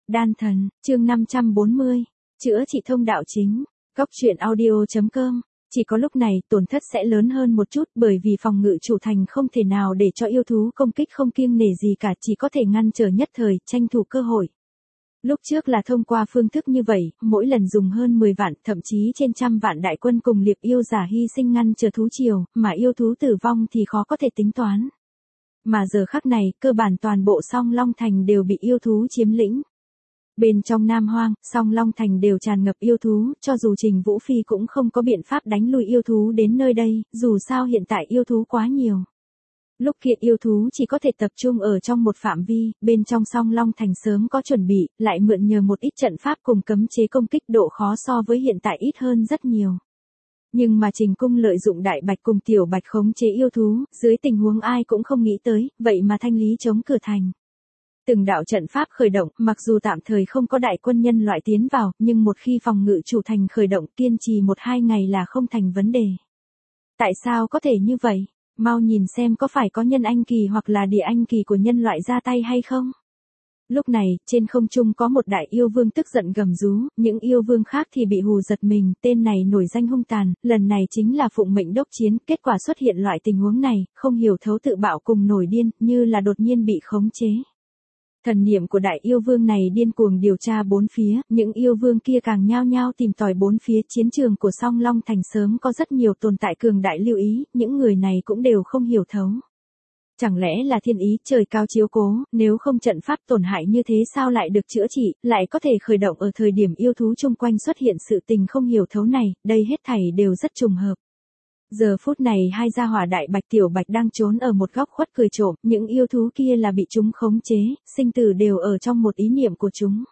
Đan thần, chương 540, chữa trị thông đạo chính, góc truyện audio.com. Chỉ có lúc này tổn thất sẽ lớn hơn một chút bởi vì phòng ngự chủ thành không thể nào để cho yêu thú công kích không kiêng nể gì cả, chỉ có thể ngăn trở nhất thời, tranh thủ cơ hội. Lúc trước là thông qua phương thức như vậy, mỗi lần dùng hơn 10 vạn, thậm chí trên trăm vạn đại quân cùng liệp yêu giả hy sinh ngăn trở thú triều, mà yêu thú tử vong thì khó có thể tính toán. Mà giờ khắc này, cơ bản toàn bộ Song Long Thành đều bị yêu thú chiếm lĩnh. Bên trong Nam Hoang, Song Long Thành đều tràn ngập yêu thú, cho dù Trình Vũ Phi cũng không có biện pháp đánh lui yêu thú đến nơi đây, dù sao hiện tại yêu thú quá nhiều. Lúc kiện yêu thú chỉ có thể tập trung ở trong một phạm vi, bên trong Song Long Thành sớm có chuẩn bị, lại mượn nhờ một ít trận pháp cùng cấm chế công kích, độ khó so với hiện tại ít hơn rất nhiều. Nhưng mà Trình Cung lợi dụng Đại Bạch cùng Tiểu Bạch khống chế yêu thú, dưới tình huống ai cũng không nghĩ tới, vậy mà thanh lý chống cửa thành. Từng đạo trận pháp khởi động, mặc dù tạm thời không có đại quân nhân loại tiến vào, nhưng một khi phòng ngự chủ thành khởi động, kiên trì 1-2 ngày là không thành vấn đề. Tại sao có thể như vậy? Mau nhìn xem có phải có nhân anh kỳ hoặc là địa anh kỳ của nhân loại ra tay hay không? Lúc này, trên không trung có một đại yêu vương tức giận gầm rú, những yêu vương khác thì bị hù giật mình, tên này nổi danh hung tàn, lần này chính là phụng mệnh đốc chiến, kết quả xuất hiện loại tình huống này, không hiểu thấu tự bạo cùng nổi điên, như là đột nhiên bị khống chế. Thần niệm của đại yêu vương này điên cuồng điều tra bốn phía, những yêu vương kia càng nhao nhao tìm tòi bốn phía, chiến trường của Song Long Thành sớm có rất nhiều tồn tại cường đại lưu ý, những người này cũng đều không hiểu thấu. Chẳng lẽ là thiên ý trời cao chiếu cố, nếu không trận pháp tổn hại như thế sao lại được chữa trị, lại có thể khởi động ở thời điểm yêu thú chung quanh xuất hiện sự tình không hiểu thấu này, đây hết thảy đều rất trùng hợp. Giờ phút này hai gia hỏa Đại Bạch Tiểu Bạch đang trốn ở một góc khuất cười trộm, những yêu thú kia là bị chúng khống chế, sinh tử đều ở trong một ý niệm của chúng.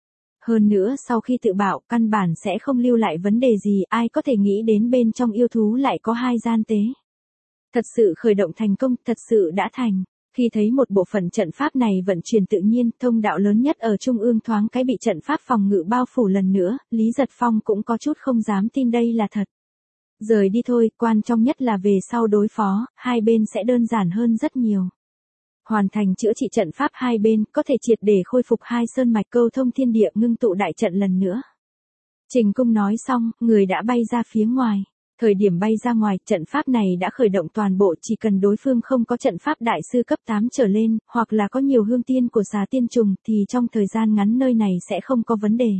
Hơn nữa sau khi tự bạo, căn bản sẽ không lưu lại vấn đề gì, ai có thể nghĩ đến bên trong yêu thú lại có hai gian tế. Thật sự khởi động thành công, thật sự đã thành. Khi thấy một bộ phận trận pháp này vận chuyển tự nhiên, thông đạo lớn nhất ở trung ương thoáng cái bị trận pháp phòng ngự bao phủ lần nữa, Lý Giật Phong cũng có chút không dám tin đây là thật. Rời đi thôi, quan trọng nhất là về sau đối phó, hai bên sẽ đơn giản hơn rất nhiều. Hoàn thành chữa trị trận pháp hai bên, có thể triệt để khôi phục hai sơn mạch câu thông thiên địa, ngưng tụ đại trận lần nữa. Trình Cung nói xong, người đã bay ra phía ngoài. Thời điểm bay ra ngoài, trận pháp này đã khởi động toàn bộ, chỉ cần đối phương không có trận pháp đại sư cấp 8 trở lên, hoặc là có nhiều hương tiên của xà tiên trùng, thì trong thời gian ngắn nơi này sẽ không có vấn đề.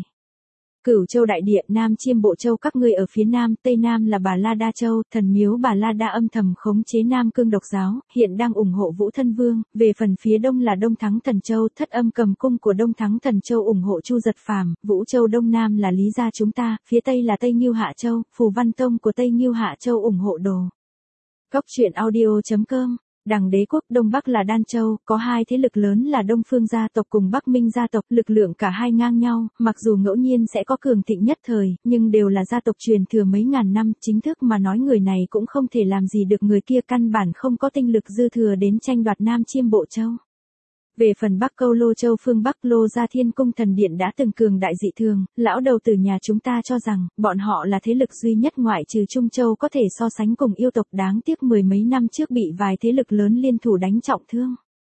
Cửu Châu đại địa, Nam Chiêm Bộ Châu, các ngươi ở phía Nam, Tây Nam là Bà La Đa Châu, thần miếu Bà La Đa âm thầm khống chế Nam Cương độc giáo, hiện đang ủng hộ Vũ Thân Vương, về phần phía Đông là Đông Thắng Thần Châu, Thất Âm Cầm Cung của Đông Thắng Thần Châu ủng hộ Chu Giật Phàm, Vũ Châu Đông Nam là Lý gia chúng ta, phía Tây là Tây Ngưu Hạ Châu, Phù Văn Tông của Tây Ngưu Hạ Châu ủng hộ Đồ. Góc truyện audio.com. Đằng Đế quốc Đông Bắc là Đan Châu, có hai thế lực lớn là Đông Phương gia tộc cùng Bắc Minh gia tộc, lực lượng cả hai ngang nhau, mặc dù ngẫu nhiên sẽ có cường thịnh nhất thời, nhưng đều là gia tộc truyền thừa mấy ngàn năm, chính thức mà nói người này cũng không thể làm gì được người kia, căn bản không có tinh lực dư thừa đến tranh đoạt Nam Chiêm Bộ Châu. Về phần Bắc Câu Lô Châu phương Bắc Lô Gia Thiên Cung Thần Điện đã từng cường đại dị thường, lão đầu tử nhà chúng ta cho rằng, bọn họ là thế lực duy nhất ngoại trừ Trung Châu có thể so sánh cùng yêu tộc, đáng tiếc mười mấy năm trước bị vài thế lực lớn liên thủ đánh trọng thương.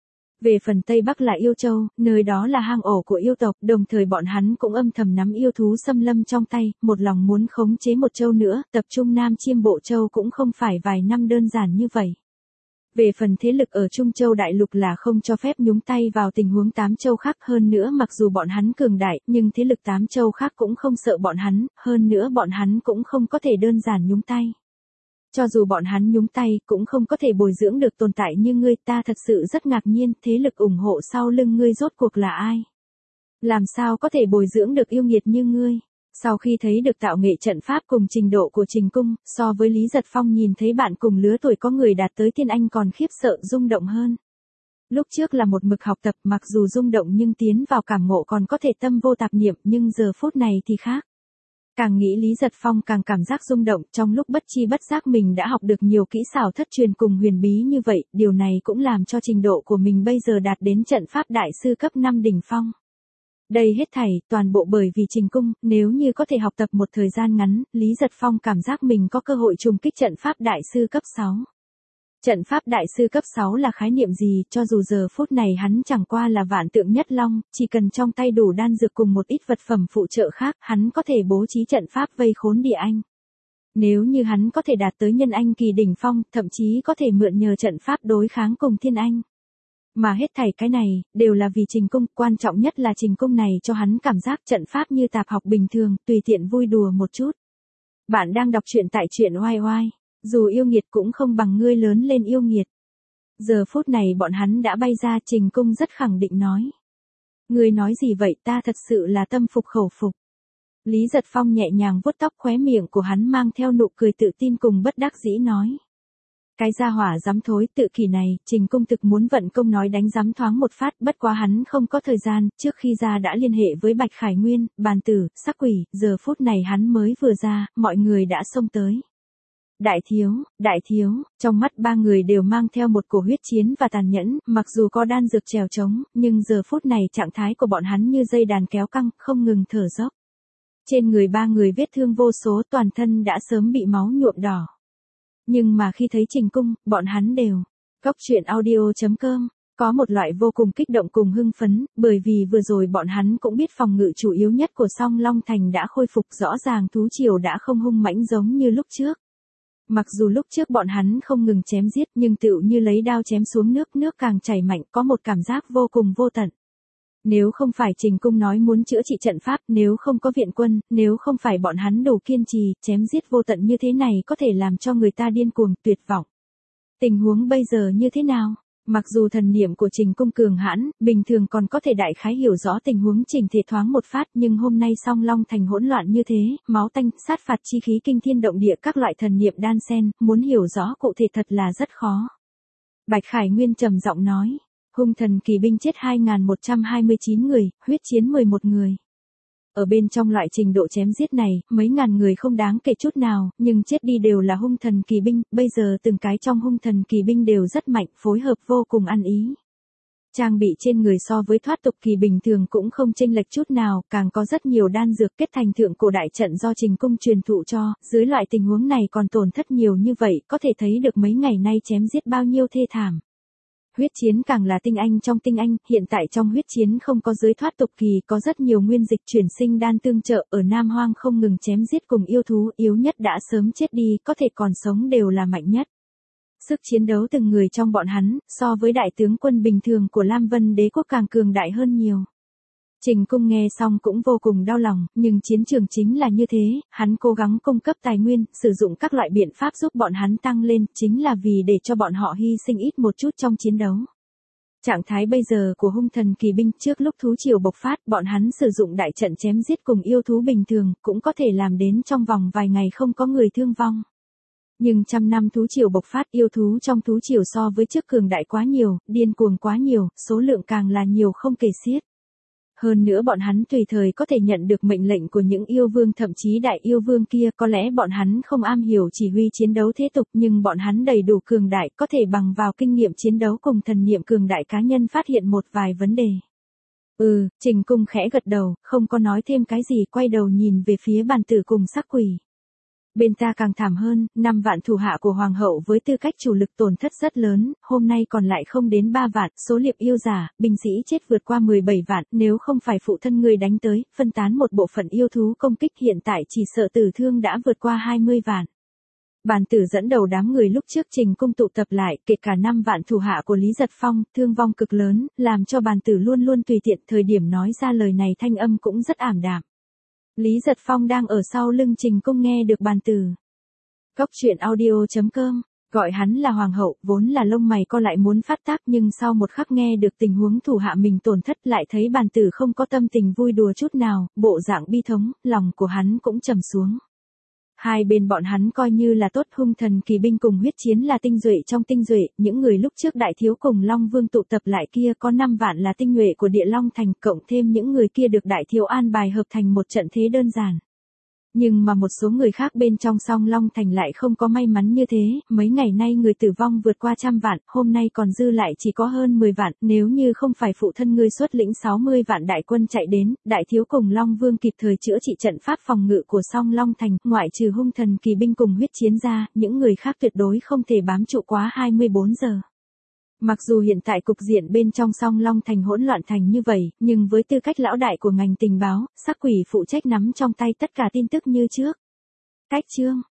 Về phần Tây Bắc là Yêu Châu, nơi đó là hang ổ của yêu tộc, đồng thời bọn hắn cũng âm thầm nắm yêu thú xâm lâm trong tay, một lòng muốn khống chế một châu nữa, tập trung Nam Chiêm Bộ Châu cũng không phải vài năm đơn giản như vậy. Về phần thế lực ở Trung Châu Đại Lục là không cho phép nhúng tay vào tình huống 8 châu khác, hơn nữa mặc dù bọn hắn cường đại, nhưng thế lực 8 châu khác cũng không sợ bọn hắn, hơn nữa bọn hắn cũng không có thể đơn giản nhúng tay. Cho dù bọn hắn nhúng tay, cũng không có thể bồi dưỡng được tồn tại như ngươi, ta thật sự rất ngạc nhiên, thế lực ủng hộ sau lưng ngươi rốt cuộc là ai? Làm sao có thể bồi dưỡng được yêu nghiệt như ngươi? Sau khi thấy được tạo nghệ trận pháp cùng trình độ của Trình Cung, so với Lý Giật Phong nhìn thấy bạn cùng lứa tuổi có người đạt tới tiên anh còn khiếp sợ rung động hơn. Lúc trước là một mực học tập, mặc dù rung động nhưng tiến vào cảm ngộ còn có thể tâm vô tạp niệm, nhưng giờ phút này thì khác. Càng nghĩ Lý Giật Phong càng cảm giác rung động, trong lúc bất chi bất giác mình đã học được nhiều kỹ xảo thất truyền cùng huyền bí như vậy, điều này cũng làm cho trình độ của mình bây giờ đạt đến trận pháp đại sư cấp 5 đỉnh phong. Đây hết thảy, toàn bộ bởi vì Trình Cung, nếu như có thể học tập một thời gian ngắn, Lý Giật Phong cảm giác mình có cơ hội trùng kích trận pháp đại sư cấp 6. Trận pháp đại sư cấp 6 là khái niệm gì, cho dù giờ phút này hắn chẳng qua là vạn tượng nhất long, chỉ cần trong tay đủ đan dược cùng một ít vật phẩm phụ trợ khác, hắn có thể bố trí trận pháp vây khốn địa anh. Nếu như hắn có thể đạt tới nhân anh kỳ đỉnh phong, thậm chí có thể mượn nhờ trận pháp đối kháng cùng thiên anh. Mà hết thảy cái này, đều là vì trình cung, quan trọng nhất là trình cung này cho hắn cảm giác trận pháp như tạp học bình thường, tùy tiện vui đùa một chút. Bạn đang đọc truyện tại truyện oai oai. Dù yêu nghiệt cũng không bằng ngươi lớn lên yêu nghiệt. Giờ phút này bọn hắn đã bay ra, trình cung rất khẳng định nói. Ngươi nói gì vậy, ta thật sự là tâm phục khẩu phục. Lý Giật Phong nhẹ nhàng vuốt tóc, khóe miệng của hắn mang theo nụ cười tự tin cùng bất đắc dĩ nói. Cái gia hỏa dám thối tự kỷ này, trình cung thực muốn vận công nói đánh giám thoáng một phát, bất quá hắn không có thời gian, trước khi ra đã liên hệ với Bạch Khải Nguyên, bàn tử, sắc quỷ, giờ phút này hắn mới vừa ra, mọi người đã xông tới. Đại thiếu, trong mắt ba người đều mang theo một cổ huyết chiến và tàn nhẫn, mặc dù có đan dược trèo trống, nhưng giờ phút này trạng thái của bọn hắn như dây đàn kéo căng, không ngừng thở dốc. Trên người ba người vết thương vô số, toàn thân đã sớm bị máu nhuộm đỏ. Nhưng mà khi thấy trình cung, bọn hắn đều. Cóc truyện audio.com, có một loại vô cùng kích động cùng hưng phấn, bởi vì vừa rồi bọn hắn cũng biết phòng ngự chủ yếu nhất của Song Long Thành đã khôi phục, rõ ràng thú triều đã không hung mãnh giống như lúc trước. Mặc dù lúc trước bọn hắn không ngừng chém giết nhưng tựu như lấy đao chém xuống nước càng chảy mạnh, có một cảm giác vô cùng vô tận. Nếu không phải trình cung nói muốn chữa trị trận pháp, nếu không có viện quân, nếu không phải bọn hắn đủ kiên trì, chém giết vô tận như thế này có thể làm cho người ta điên cuồng, tuyệt vọng. Tình huống bây giờ như thế nào? Mặc dù thần niệm của trình cung cường hãn, bình thường còn có thể đại khái hiểu rõ tình huống trình thể thoáng một phát, nhưng hôm nay Song Long Thành hỗn loạn như thế, máu tanh, sát phạt chi khí kinh thiên động địa, các loại thần niệm đan xen, muốn hiểu rõ cụ thể thật là rất khó. Bạch Khải Nguyên trầm giọng nói, hung thần kỳ binh chết 2.129 người, huyết chiến 11 người. Ở bên trong loại trình độ chém giết này, mấy ngàn người không đáng kể chút nào, nhưng chết đi đều là hung thần kỳ binh, bây giờ từng cái trong hung thần kỳ binh đều rất mạnh, phối hợp vô cùng ăn ý. Trang bị trên người so với thoát tục kỳ bình thường cũng không chênh lệch chút nào, càng có rất nhiều đan dược kết thành thượng cổ đại trận do trình cung truyền thụ cho, dưới loại tình huống này còn tổn thất nhiều như vậy, có thể thấy được mấy ngày nay chém giết bao nhiêu thê thảm. Huyết chiến càng là tinh anh trong tinh anh, hiện tại trong huyết chiến không có giới thoát tục kỳ, có rất nhiều nguyên dịch chuyển sinh đan tương trợ, ở Nam Hoang không ngừng chém giết cùng yêu thú, yếu nhất đã sớm chết đi, có thể còn sống đều là mạnh nhất. Sức chiến đấu từng người trong bọn hắn, so với đại tướng quân bình thường của Lam Vân Đế quốc càng cường đại hơn nhiều. Trình cung nghe xong cũng vô cùng đau lòng, nhưng chiến trường chính là như thế, hắn cố gắng cung cấp tài nguyên, sử dụng các loại biện pháp giúp bọn hắn tăng lên, chính là vì để cho bọn họ hy sinh ít một chút trong chiến đấu. Trạng thái bây giờ của hung thần kỳ binh, trước lúc thú triều bộc phát, bọn hắn sử dụng đại trận chém giết cùng yêu thú bình thường, cũng có thể làm đến trong vòng vài ngày không có người thương vong. Nhưng trăm năm thú triều bộc phát, yêu thú trong thú triều so với trước cường đại quá nhiều, điên cuồng quá nhiều, số lượng càng là nhiều không kể xiết. Hơn nữa bọn hắn tùy thời có thể nhận được mệnh lệnh của những yêu vương, thậm chí đại yêu vương kia, có lẽ bọn hắn không am hiểu chỉ huy chiến đấu thế tục, nhưng bọn hắn đầy đủ cường đại, có thể bằng vào kinh nghiệm chiến đấu cùng thần niệm cường đại cá nhân phát hiện một vài vấn đề. Trình cung khẽ gật đầu, không có nói thêm cái gì, quay đầu nhìn về phía bàn tử cùng sắc quỷ. Bên ta càng thảm hơn, 5 vạn thủ hạ của hoàng hậu với tư cách chủ lực tổn thất rất lớn, hôm nay còn lại không đến 3 vạn, số liệp yêu giả, binh sĩ chết vượt qua 17 vạn, nếu không phải phụ thân người đánh tới, phân tán một bộ phận yêu thú công kích, hiện tại chỉ sợ tử thương đã vượt qua 20 vạn. Bàn tử dẫn đầu đám người lúc trước trình cung tụ tập lại, kể cả 5 vạn thủ hạ của Lý Giật Phong, thương vong cực lớn, làm cho bàn tử luôn luôn tùy tiện, thời điểm nói ra lời này thanh âm cũng rất ảm đạm. Lý Giật Phong đang ở sau lưng trình cung nghe được bàn tử. Cóc truyện audio.com, gọi hắn là hoàng hậu, vốn là lông mày co lại muốn phát tác, nhưng sau một khắc nghe được tình huống thủ hạ mình tổn thất, lại thấy bàn tử không có tâm tình vui đùa chút nào, bộ dạng bi thống, lòng của hắn cũng trầm xuống. Hai bên bọn hắn coi như là tốt, hung thần kỳ binh cùng huyết chiến là tinh duệ trong tinh duệ, những người lúc trước đại thiếu cùng Long Vương tụ tập lại kia có 5 vạn là tinh nhuệ của Địa Long Thành, cộng thêm những người kia được đại thiếu an bài hợp thành một trận thế đơn giản. Nhưng mà một số người khác bên trong Song Long Thành lại không có may mắn như thế, mấy ngày nay người tử vong vượt qua 100 vạn, hôm nay còn dư lại chỉ có hơn 10 vạn, nếu như không phải phụ thân ngươi xuất lĩnh 60 vạn đại quân chạy đến, đại thiếu cùng Long Vương kịp thời chữa trị trận pháp phòng ngự của Song Long Thành, ngoại trừ hung thần kỳ binh cùng huyết chiến ra, những người khác tuyệt đối không thể bám trụ quá 24 giờ. Mặc dù hiện tại cục diện bên trong Song Long Thành hỗn loạn thành như vậy, nhưng với tư cách lão đại của ngành tình báo, Sắc Quỷ phụ trách nắm trong tay tất cả tin tức như trước. Cách chương